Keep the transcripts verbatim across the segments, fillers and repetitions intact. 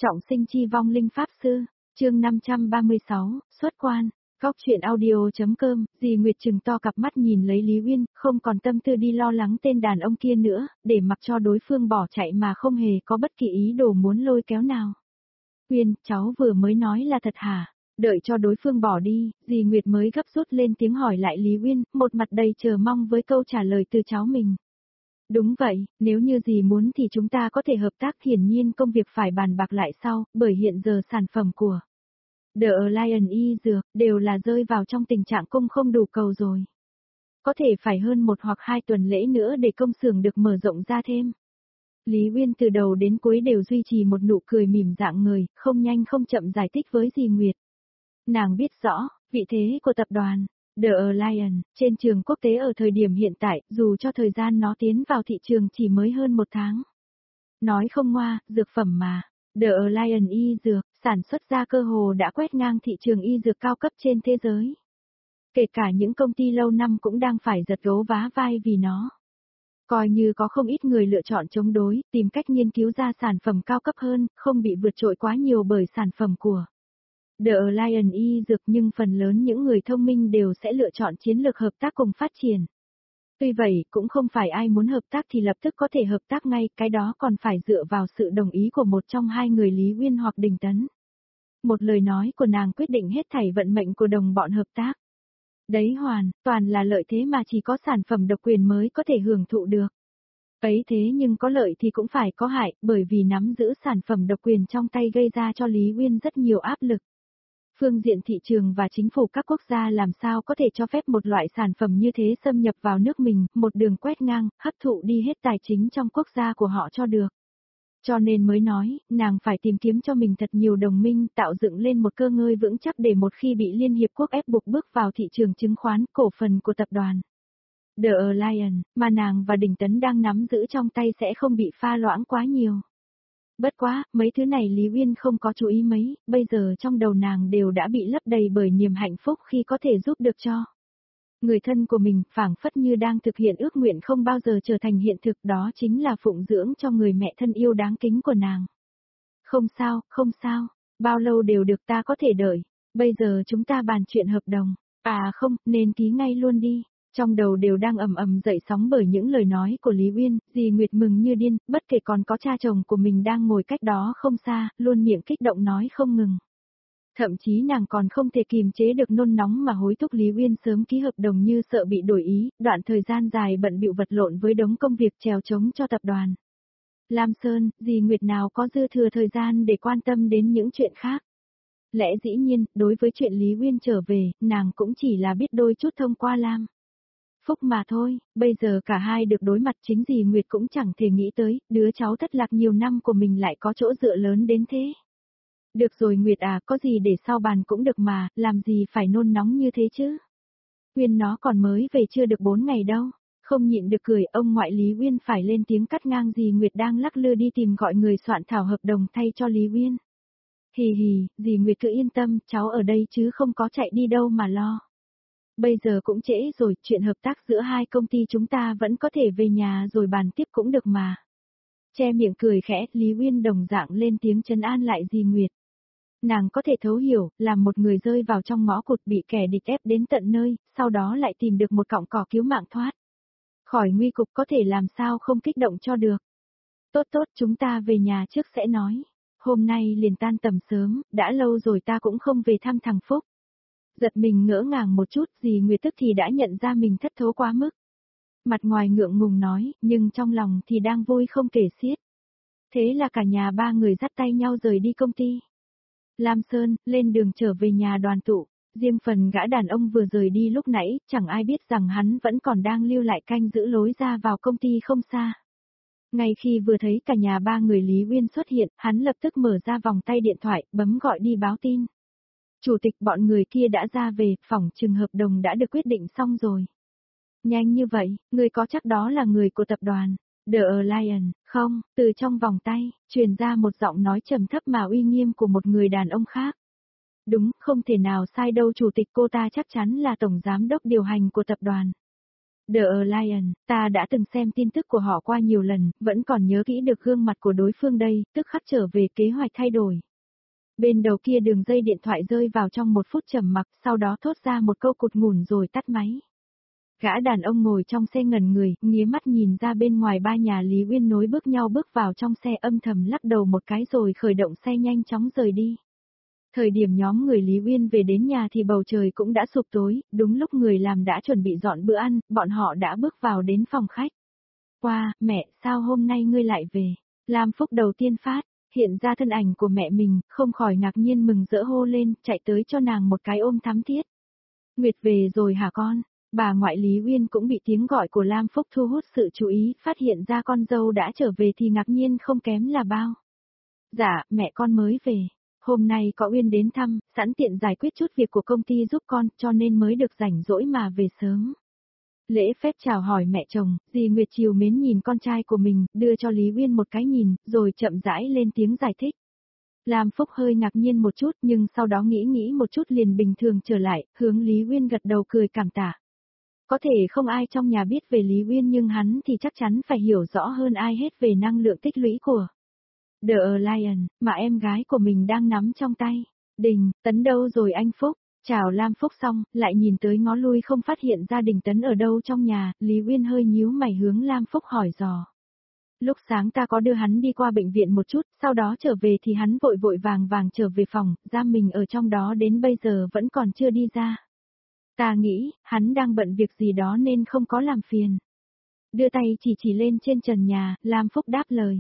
Trọng sinh chi vong linh pháp sư, chương năm trăm ba mươi sáu, xuất quan. Góc truyện audio.com, dì Nguyệt trừng to cặp mắt nhìn lấy Lý Uyên, không còn tâm tư đi lo lắng tên đàn ông kia nữa, để mặc cho đối phương bỏ chạy mà không hề có bất kỳ ý đồ muốn lôi kéo nào. Uyên, cháu vừa mới nói là thật hả? Đợi cho đối phương bỏ đi, dì Nguyệt mới gấp rút lên tiếng hỏi lại Lý Uyên, một mặt đầy chờ mong với câu trả lời từ cháu mình. Đúng vậy, nếu như dì muốn thì chúng ta có thể hợp tác, hiển nhiên công việc phải bàn bạc lại sau, bởi hiện giờ sản phẩm của The Lion y dược đều là rơi vào trong tình trạng cung không đủ cầu rồi. Có thể phải hơn một hoặc hai tuần lễ nữa để công xưởng được mở rộng ra thêm. Lý Uyên từ đầu đến cuối đều duy trì một nụ cười mỉm dạng người, không nhanh không chậm giải thích với dì Nguyệt. Nàng biết rõ, vị thế của tập đoàn The Lion trên trường quốc tế ở thời điểm hiện tại, dù cho thời gian nó tiến vào thị trường chỉ mới hơn một tháng. Nói không ngoa, dược phẩm mà. The Lion y dược, sản xuất ra cơ hồ đã quét ngang thị trường y dược cao cấp trên thế giới. Kể cả những công ty lâu năm cũng đang phải giật gấu vá vai vì nó. Coi như có không ít người lựa chọn chống đối, tìm cách nghiên cứu ra sản phẩm cao cấp hơn, không bị vượt trội quá nhiều bởi sản phẩm của The Lion y dược, nhưng phần lớn những người thông minh đều sẽ lựa chọn chiến lược hợp tác cùng phát triển. Tuy vậy, cũng không phải ai muốn hợp tác thì lập tức có thể hợp tác ngay, cái đó còn phải dựa vào sự đồng ý của một trong hai người Lý Uyên hoặc Đình Tấn. Một lời nói của nàng quyết định hết thảy vận mệnh của đồng bọn hợp tác. Đấy hoàn, toàn là lợi thế mà chỉ có sản phẩm độc quyền mới có thể hưởng thụ được. Ấy thế nhưng có lợi thì cũng phải có hại, bởi vì nắm giữ sản phẩm độc quyền trong tay gây ra cho Lý Uyên rất nhiều áp lực. Phương diện thị trường và chính phủ các quốc gia làm sao có thể cho phép một loại sản phẩm như thế xâm nhập vào nước mình, một đường quét ngang, hấp thụ đi hết tài chính trong quốc gia của họ cho được. Cho nên mới nói, nàng phải tìm kiếm cho mình thật nhiều đồng minh, tạo dựng lên một cơ ngơi vững chắc để một khi bị Liên Hiệp Quốc ép buộc bước vào thị trường chứng khoán, cổ phần của tập đoàn The Lion, mà nàng và Đình Tấn đang nắm giữ trong tay sẽ không bị pha loãng quá nhiều. Bất quá, mấy thứ này Lý Uyên không có chú ý mấy, bây giờ trong đầu nàng đều đã bị lấp đầy bởi niềm hạnh phúc khi có thể giúp được cho người thân của mình, phảng phất như đang thực hiện ước nguyện không bao giờ trở thành hiện thực, đó chính là phụng dưỡng cho người mẹ thân yêu đáng kính của nàng. Không sao, không sao, bao lâu đều được, ta có thể đợi, bây giờ chúng ta bàn chuyện hợp đồng, à không, nên ký ngay luôn đi. Trong đầu đều đang ầm ầm dậy sóng bởi những lời nói của Lý Uyên, dì Nguyệt mừng như điên, bất kể còn có cha chồng của mình đang ngồi cách đó không xa, luôn miệng kích động nói không ngừng. Thậm chí nàng còn không thể kìm chế được nôn nóng mà hối thúc Lý Uyên sớm ký hợp đồng, như sợ bị đổi ý, đoạn thời gian dài bận bịu vật lộn với đống công việc trèo trống cho tập đoàn Lam Sơn, dì Nguyệt nào có dư thừa thời gian để quan tâm đến những chuyện khác. Lẽ dĩ nhiên, đối với chuyện Lý Uyên trở về, nàng cũng chỉ là biết đôi chút thông qua Lam Phúc mà thôi, bây giờ cả hai được đối mặt, chính dì Nguyệt cũng chẳng thể nghĩ tới, đứa cháu thất lạc nhiều năm của mình lại có chỗ dựa lớn đến thế. Được rồi Nguyệt à, có gì để sau bàn cũng được mà, làm gì phải nôn nóng như thế chứ. Uyên nó còn mới về chưa được bốn ngày đâu, không nhịn được cười, ông ngoại Lý Uyên phải lên tiếng cắt ngang dì Nguyệt đang lắc lư đi tìm gọi người soạn thảo hợp đồng thay cho Lý Uyên. Hì hì, dì Nguyệt cứ yên tâm, cháu ở đây chứ không có chạy đi đâu mà lo. Bây giờ cũng trễ rồi, chuyện hợp tác giữa hai công ty chúng ta vẫn có thể về nhà rồi bàn tiếp cũng được mà. Che miệng cười khẽ, Lý Uyên đồng dạng lên tiếng trấn an lại dì Nguyệt. Nàng có thể thấu hiểu, làm một người rơi vào trong ngõ cụt bị kẻ địch ép đến tận nơi, sau đó lại tìm được một cọng cỏ cứu mạng thoát khỏi nguy cục, có thể làm sao không kích động cho được. Tốt tốt, chúng ta về nhà trước sẽ nói. Hôm nay liền tan tầm sớm, đã lâu rồi ta cũng không về thăm thằng Phúc. Giật mình ngỡ ngàng một chút, dì Nguyệt tức thì đã nhận ra mình thất thố quá mức. Mặt ngoài ngượng ngùng nói, nhưng trong lòng thì đang vui không kể xiết. Thế là cả nhà ba người dắt tay nhau rời đi công ty Lam Sơn, lên đường trở về nhà đoàn tụ. Riêng phần gã đàn ông vừa rời đi lúc nãy, chẳng ai biết rằng hắn vẫn còn đang lưu lại canh giữ lối ra vào công ty không xa. Ngay khi vừa thấy cả nhà ba người Lý Uyên xuất hiện, hắn lập tức mở ra vòng tay điện thoại, bấm gọi đi báo tin. Chủ tịch, bọn người kia đã ra về, phỏng chừng hợp đồng đã được quyết định xong rồi. Nhanh như vậy, người có chắc đó là người của tập đoàn The Lion, không? Từ trong vòng tay, truyền ra một giọng nói trầm thấp mà uy nghiêm của một người đàn ông khác. Đúng, không thể nào sai đâu chủ tịch, cô ta chắc chắn là tổng giám đốc điều hành của tập đoàn The Lion, ta đã từng xem tin tức của họ qua nhiều lần, vẫn còn nhớ kỹ được gương mặt của đối phương đây, tức khắc trở về kế hoạch thay đổi. Bên đầu kia đường dây điện thoại rơi vào trong một phút trầm mặc, sau đó thốt ra một câu cụt ngủn rồi tắt máy. Gã đàn ông ngồi trong xe ngẩn người, nghía mắt nhìn ra bên ngoài ba nhà Lý Uyên nối bước nhau bước vào trong xe, âm thầm lắc đầu một cái rồi khởi động xe nhanh chóng rời đi. Thời điểm nhóm người Lý Uyên về đến nhà thì bầu trời cũng đã sụp tối, đúng lúc người làm đã chuẩn bị dọn bữa ăn, bọn họ đã bước vào đến phòng khách. Wow, mẹ, sao hôm nay ngươi lại về? Lam Phúc đầu tiên phát, hiện ra thân ảnh của mẹ mình, không khỏi ngạc nhiên mừng rỡ hô lên, chạy tới cho nàng một cái ôm thắm thiết. Nguyệt về rồi hả con? Bà ngoại Lý Uyên cũng bị tiếng gọi của Lam Phúc thu hút sự chú ý, phát hiện ra con dâu đã trở về thì ngạc nhiên không kém là bao. Dạ, mẹ con mới về. Hôm nay có Uyên đến thăm, sẵn tiện giải quyết chút việc của công ty giúp con, cho nên mới được rảnh rỗi mà về sớm. Lễ phép chào hỏi mẹ chồng, dì Nguyệt chiều mến nhìn con trai của mình, đưa cho Lý Uyên một cái nhìn, rồi chậm rãi lên tiếng giải thích. Lam Phúc hơi ngạc nhiên một chút nhưng sau đó nghĩ nghĩ một chút liền bình thường trở lại, hướng Lý Uyên gật đầu cười cảm tạ. Có thể không ai trong nhà biết về Lý Uyên nhưng hắn thì chắc chắn phải hiểu rõ hơn ai hết về năng lượng tích lũy của The Lion, mà em gái của mình đang nắm trong tay. Đình, Tấn đâu rồi anh Phúc? Chào Lam Phúc xong, lại nhìn tới ngó lui không phát hiện ra Đình Tấn ở đâu trong nhà, Lý Uyên hơi nhíu mày hướng Lam Phúc hỏi dò. Lúc sáng ta có đưa hắn đi qua bệnh viện một chút, sau đó trở về thì hắn vội vội vàng vàng trở về phòng, giam mình ở trong đó đến bây giờ vẫn còn chưa đi ra. Ta nghĩ, hắn đang bận việc gì đó nên không có làm phiền. Đưa tay chỉ chỉ lên trên trần nhà, Lam Phúc đáp lời.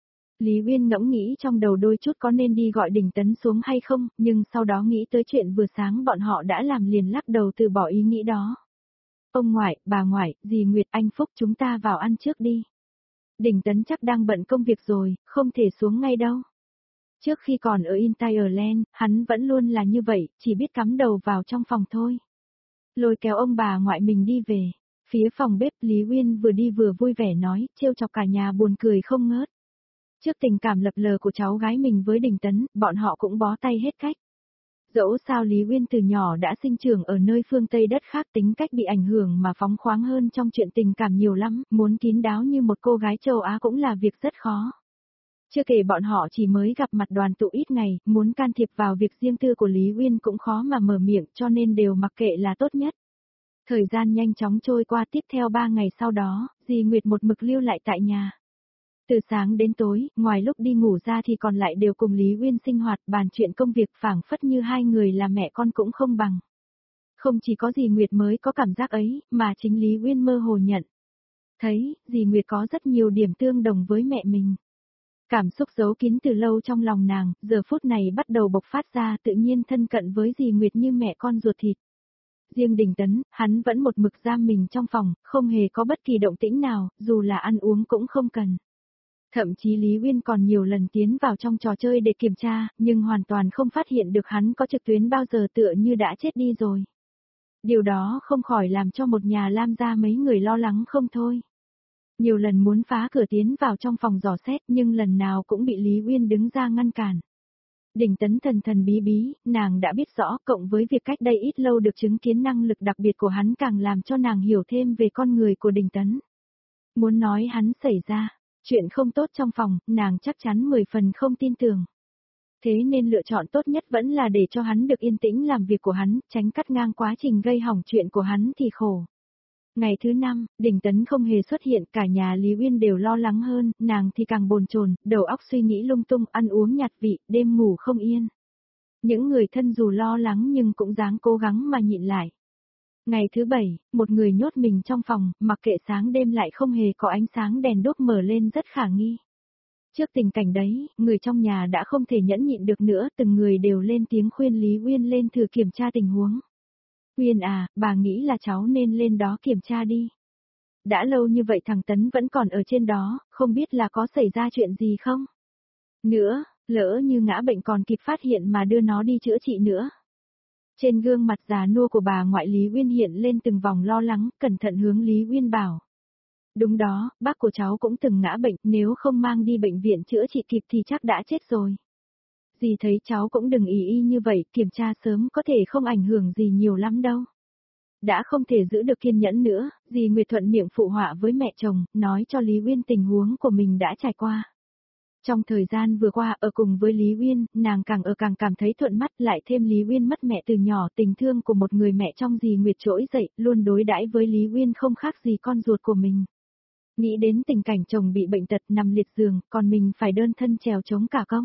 Lý Uyên ngẫm nghĩ trong đầu đôi chút có nên đi gọi Đình Tấn xuống hay không, nhưng sau đó nghĩ tới chuyện vừa sáng bọn họ đã làm liền lắc đầu từ bỏ ý nghĩ đó. Ông ngoại, bà ngoại, dì Nguyệt, anh Phúc chúng ta vào ăn trước đi. Đình Tấn chắc đang bận công việc rồi, không thể xuống ngay đâu. Trước khi còn ở In Ireland, hắn vẫn luôn là như vậy, chỉ biết cắm đầu vào trong phòng thôi. Lôi kéo ông bà ngoại mình đi về. Phía phòng bếp Lý Uyên vừa đi vừa vui vẻ nói, trêu chọc cả nhà buồn cười không ngớt. Trước tình cảm lập lờ của cháu gái mình với Đình Tấn, bọn họ cũng bó tay hết cách. Dẫu sao Lý Uyên từ nhỏ đã sinh trưởng ở nơi phương Tây đất khác, tính cách bị ảnh hưởng mà phóng khoáng hơn trong chuyện tình cảm nhiều lắm, muốn kín đáo như một cô gái châu Á cũng là việc rất khó. Chưa kể bọn họ chỉ mới gặp mặt đoàn tụ ít ngày, muốn can thiệp vào việc riêng tư của Lý Uyên cũng khó mà mở miệng cho nên đều mặc kệ là tốt nhất. Thời gian nhanh chóng trôi qua, tiếp theo ba ngày sau đó, dì Nguyệt một mực lưu lại tại nhà. Từ sáng đến tối, ngoài lúc đi ngủ ra thì còn lại đều cùng Lý Uyên sinh hoạt bàn chuyện công việc, phảng phất như hai người là mẹ con cũng không bằng. Không chỉ có dì Nguyệt mới có cảm giác ấy, mà chính Lý Uyên mơ hồ nhận. Thấy, dì Nguyệt có rất nhiều điểm tương đồng với mẹ mình. Cảm xúc giấu kín từ lâu trong lòng nàng, giờ phút này bắt đầu bộc phát ra, tự nhiên thân cận với dì Nguyệt như mẹ con ruột thịt. Riêng Đình Tấn, hắn vẫn một mực giam mình trong phòng, không hề có bất kỳ động tĩnh nào, dù là ăn uống cũng không cần. Thậm chí Lý Uyên còn nhiều lần tiến vào trong trò chơi để kiểm tra, nhưng hoàn toàn không phát hiện được hắn có trực tuyến bao giờ, tựa như đã chết đi rồi. Điều đó không khỏi làm cho một nhà Lam gia mấy người lo lắng không thôi. Nhiều lần muốn phá cửa tiến vào trong phòng dò xét nhưng lần nào cũng bị Lý Uyên đứng ra ngăn cản. Đình Tấn thần thần bí bí, nàng đã biết rõ, cộng với việc cách đây ít lâu được chứng kiến năng lực đặc biệt của hắn càng làm cho nàng hiểu thêm về con người của Đình Tấn. Muốn nói hắn xảy ra chuyện không tốt trong phòng, nàng chắc chắn mười phần không tin tưởng. Thế nên lựa chọn tốt nhất vẫn là để cho hắn được yên tĩnh làm việc của hắn, tránh cắt ngang quá trình gây hỏng chuyện của hắn thì khổ. Ngày thứ năm, Đình Tấn không hề xuất hiện, cả nhà Lý Uyên đều lo lắng hơn, nàng thì càng bồn chồn, đầu óc suy nghĩ lung tung, ăn uống nhạt vị, đêm ngủ không yên. Những người thân dù lo lắng nhưng cũng dáng cố gắng mà nhịn lại. Ngày thứ bảy, một người nhốt mình trong phòng, mặc kệ sáng đêm lại không hề có ánh sáng đèn đuốc mở lên rất khả nghi. Trước tình cảnh đấy, người trong nhà đã không thể nhẫn nhịn được nữa, từng người đều lên tiếng khuyên Lý Uyên lên thử kiểm tra tình huống. Uyên à, bà nghĩ là cháu nên lên đó kiểm tra đi. Đã lâu như vậy thằng Tấn vẫn còn ở trên đó, không biết là có xảy ra chuyện gì không? Nữa, lỡ như ngã bệnh còn kịp phát hiện mà đưa nó đi chữa trị nữa. Trên gương mặt già nua của bà ngoại Lý Uyên hiện lên từng vòng lo lắng, cẩn thận hướng Lý Uyên bảo. Đúng đó, bác của cháu cũng từng ngã bệnh, nếu không mang đi bệnh viện chữa trị kịp thì chắc đã chết rồi. Dì thấy cháu cũng đừng ý y như vậy, kiểm tra sớm có thể không ảnh hưởng gì nhiều lắm đâu. Đã không thể giữ được kiên nhẫn nữa, dì Nguyệt thuận miệng phụ họa với mẹ chồng, nói cho Lý Uyên tình huống của mình đã trải qua. Trong thời gian vừa qua ở cùng với Lý Uyên, nàng càng ở càng cảm thấy thuận mắt, lại thêm Lý Uyên mất mẹ từ nhỏ, tình thương của một người mẹ trong dì Nguyệt trỗi dậy, luôn đối đãi với Lý Uyên không khác gì con ruột của mình. Nghĩ đến tình cảnh chồng bị bệnh tật nằm liệt giường, còn mình phải đơn thân trèo chống cả công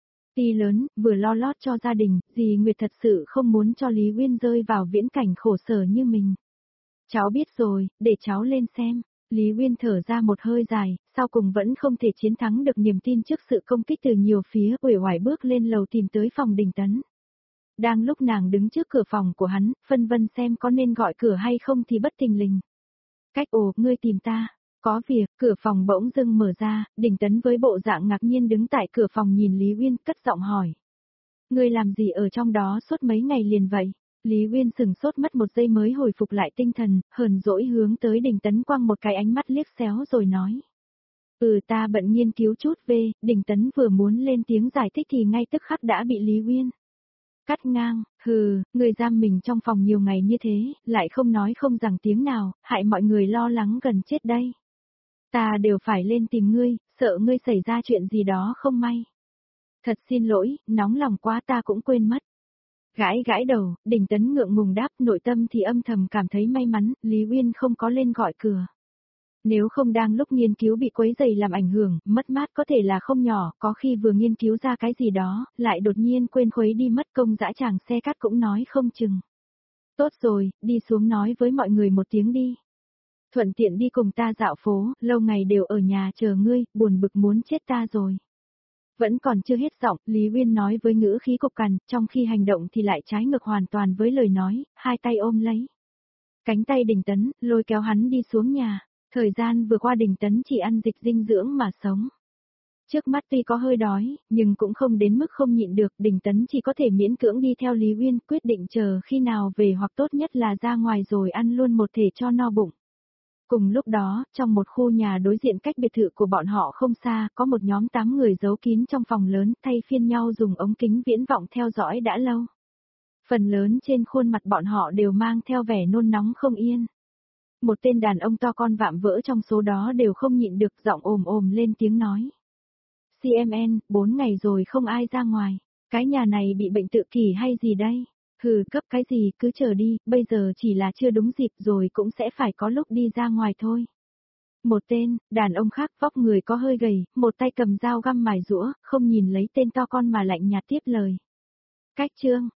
ty lớn, vừa lo lót cho gia đình, dì Nguyệt thật sự không muốn cho Lý Uyên rơi vào viễn cảnh khổ sở như mình. Cháu biết rồi, để cháu lên xem. Lý Uyên thở ra một hơi dài, sau cùng vẫn không thể chiến thắng được niềm tin trước sự công kích từ nhiều phía, uể oải bước lên lầu tìm tới phòng Đình Tấn. Đang lúc nàng đứng trước cửa phòng của hắn, phân vân xem có nên gọi cửa hay không thì bất thình lình. Cách ồ, ngươi tìm ta. Có việc, cửa phòng bỗng dưng mở ra, Đình Tấn với bộ dạng ngạc nhiên đứng tại cửa phòng nhìn Lý Uyên, cất giọng hỏi. Ngươi làm gì ở trong đó suốt mấy ngày liền vậy? Lý Uyên sừng sốt mất một giây mới hồi phục lại tinh thần, hờn dỗi hướng tới Đình Tấn quăng một cái ánh mắt liếc xéo rồi nói. Ừ ta bận nghiên cứu chút về, Đình Tấn vừa muốn lên tiếng giải thích thì ngay tức khắc đã bị Lý Uyên cắt ngang, hừ, người giam mình trong phòng nhiều ngày như thế, lại không nói không rằng tiếng nào, hại mọi người lo lắng gần chết đây. Ta đều phải lên tìm ngươi, sợ ngươi xảy ra chuyện gì đó không may. Thật xin lỗi, nóng lòng quá ta cũng quên mất. Gãi gãi đầu, Đình Tấn ngượng ngùng đáp, nội tâm thì âm thầm cảm thấy may mắn, Lý Uyên không có lên gọi cửa. Nếu không đang lúc nghiên cứu bị quấy rầy làm ảnh hưởng, mất mát có thể là không nhỏ, có khi vừa nghiên cứu ra cái gì đó, lại đột nhiên quên khuấy đi mất công dã tràng xe cát cũng nói không chừng. Tốt rồi, đi xuống nói với mọi người một tiếng đi. Thuận tiện đi cùng ta dạo phố, lâu ngày đều ở nhà chờ ngươi, buồn bực muốn chết ta rồi. Vẫn còn chưa hết giọng, Lý Uyên nói với ngữ khí cục cằn, trong khi hành động thì lại trái ngược hoàn toàn với lời nói, hai tay ôm lấy cánh tay Đình Tấn, lôi kéo hắn đi xuống nhà. Thời gian vừa qua Đình Tấn chỉ ăn dịch dinh dưỡng mà sống. Trước mắt tuy có hơi đói, nhưng cũng không đến mức không nhịn được, Đình Tấn chỉ có thể miễn cưỡng đi theo Lý Uyên, quyết định chờ khi nào về hoặc tốt nhất là ra ngoài rồi ăn luôn một thể cho no bụng. Cùng lúc đó, trong một khu nhà đối diện cách biệt thự của bọn họ không xa, có một nhóm tám người giấu kín trong phòng lớn, thay phiên nhau dùng ống kính viễn vọng theo dõi đã lâu. Phần lớn trên khuôn mặt bọn họ đều mang theo vẻ nôn nóng không yên. Một tên đàn ông to con vạm vỡ trong số đó đều không nhịn được, giọng ồm ồm lên tiếng nói. xê em en, bốn ngày rồi không ai ra ngoài. Cái nhà này bị bệnh tự kỷ hay gì đây? Hừ, cấp cái gì, cứ chờ đi, bây giờ chỉ là chưa đúng dịp rồi cũng sẽ phải có lúc đi ra ngoài thôi. Một tên, đàn ông khác vóc người có hơi gầy, một tay cầm dao găm mài rũa, không nhìn lấy tên to con mà lạnh nhạt tiếp lời. Cách chương,